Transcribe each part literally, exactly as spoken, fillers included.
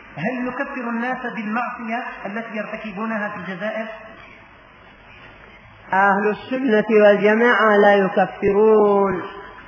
هل يكفر الناس بالمعصية التي يرتكبونها في الجزائر؟ أهل السنة والجماعة لا يكفرون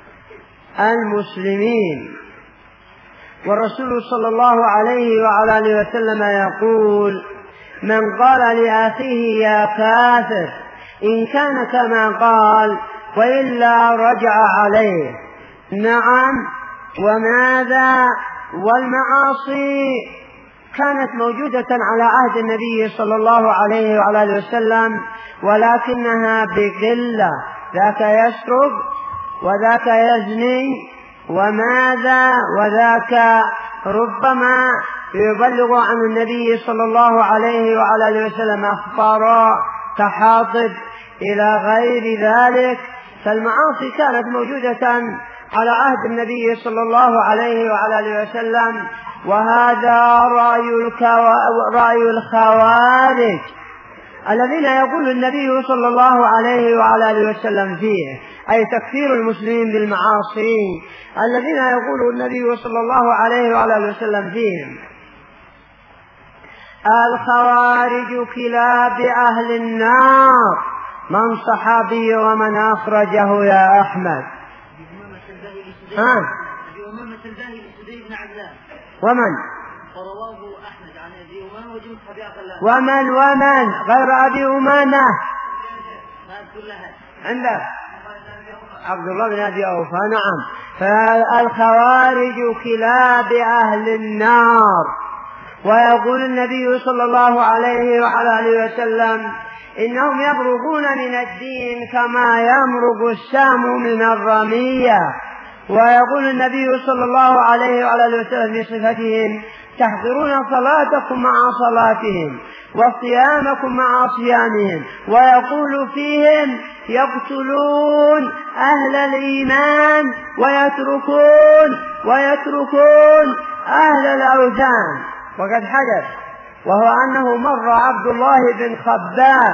المسلمين، والرسول صلى الله عليه وعلى آله وسلم يقول: من قال لأخيه يا كافر إن كان كما قال وإلا رجع عليه. نعم، وماذا؟ والمعاصي كانت موجودة على عهد النبي صلى الله عليه وعلى آله وسلم، ولكنها بقلة، ذاك يسرق وذاك يزني وماذا وذاك ربما يبلغ عن النبي صلى الله عليه وعلى آله وسلم أخبارا كحاطب إلى غير ذلك. فالمعاصي كانت موجودة على عهد النبي صلى الله عليه وعلى آله وسلم، وهذا رأي الخوارج الذين يقول النبي صلى الله عليه وعلى آله وسلم فيه، أي تكفير المسلمين بالمعاصي الذين يقول النبي صلى الله عليه وعلى آله وسلم فيهم. الخوارج كلاب أهل النار. من صحابي ومن أخرجه يا أحمد؟ ها؟ ومن؟ ومن ومن غير أبي أمامة عندك عبد الله بن أبي أوفى. نعم. فالخوارج كلاب أهل النار. ويقول النبي صلى الله عليه وعلى آله وسلم: إنهم يمرقون من الدين كما يمرق السهم من الرمية. ويقول النبي صلى الله عليه وعلى آله وسلم في صفتهم: تحضرون صلاتكم مع صلاتهم وصيامكم مع صيامهم. ويقول فيهم: يقتلون أهل الإيمان ويتركون ويتركون أهل الأوثان. وقد حدث، وهو أنه مر عبد الله بن خباب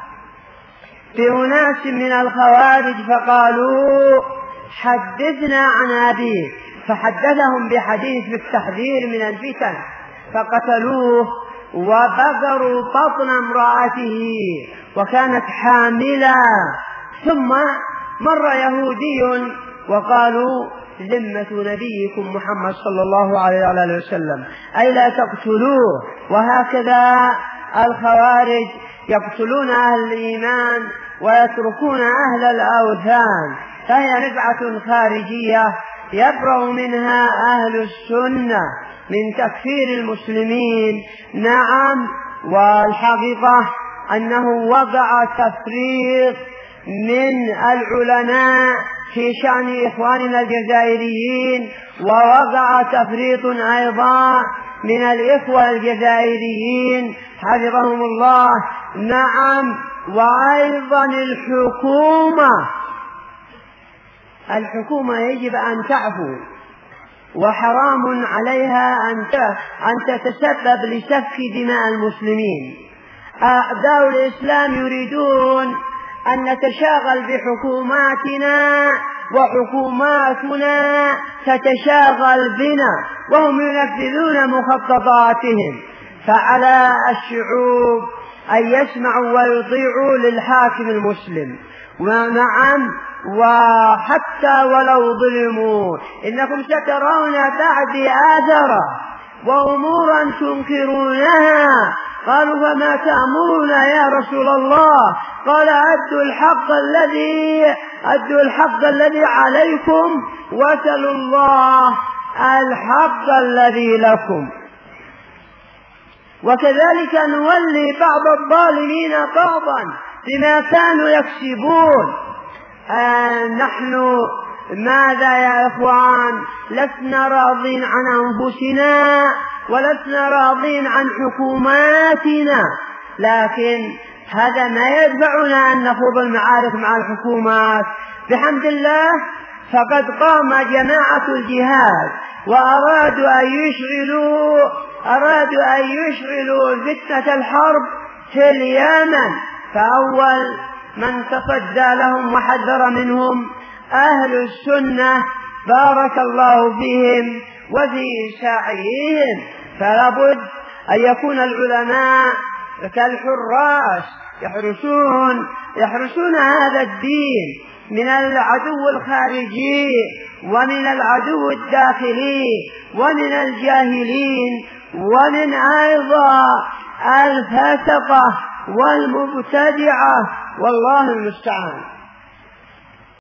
بأناس من الخوارج فقالوا: حدثنا عن أبيك، فحدثهم بحديث بالتحذير من الفتن، فقتلوه وبقروا بطن امرأته وكانت حاملة. ثم مر يهودي وقالوا: ذمة نبيكم محمد صلى الله عليه وآله وسلم، أي لا تقتلوه. وهكذا الخوارج يقتلون أهل الإيمان ويتركون أهل الأوثان، فهي نزعة خارجية يبرأ منها أهل السنة من تكفير المسلمين. نعم. والحقيقة أنه وضع تفريق من العلماء في شأن إخواننا الجزائريين، ووضع تفريط أيضا من الإخوة الجزائريين حفظهم الله. نعم. وأيضا الحكومة الحكومة يجب أن تعفو، وحرام عليها أن تتسبب لسفك دماء المسلمين. أعداء الإسلام يريدون أن نتشاغل بحكوماتنا وحكوماتنا تتشاغل بنا، وهم ينفذون مخططاتهم. فعلى الشعوب أن يسمعوا ويطيعوا للحاكم المسلم. ونعم، وحتى ولو ظلموا إنكم سترون بعد آثرة وأمورا تنكرونها. قالوا: فما تأمرنا يا رسول الله؟ قال: أدوا الحق الذي أدوا الحق الذي عليكم وسلوا الله الحق الذي لكم. وكذلك نولي بعض الظالمين بعضا بما كانوا يكسبون. آه نحن ماذا يا إخوان؟ لسنا راضين عن أنفسنا ولسنا راضين عن حكوماتنا، لكن هذا ما يدفعنا أن نخوض المعارك مع الحكومات. بحمد الله فقد قام جماعة الجهاد وأرادوا أن يشغلوا أرادوا أن يشغلوا فتنة الحرب في اليمن، فأول من تصدى لهم وحذر منهم أهل السنة بارك الله فيهم وفي سعيهم. فلا بد أن يكون العلماء كالحراس يحرسون يحرسون هذا الدين من العدو الخارجي ومن العدو الداخلي ومن الجاهلين ومن أيضا الفسقة والمبتدعة، والله المستعان.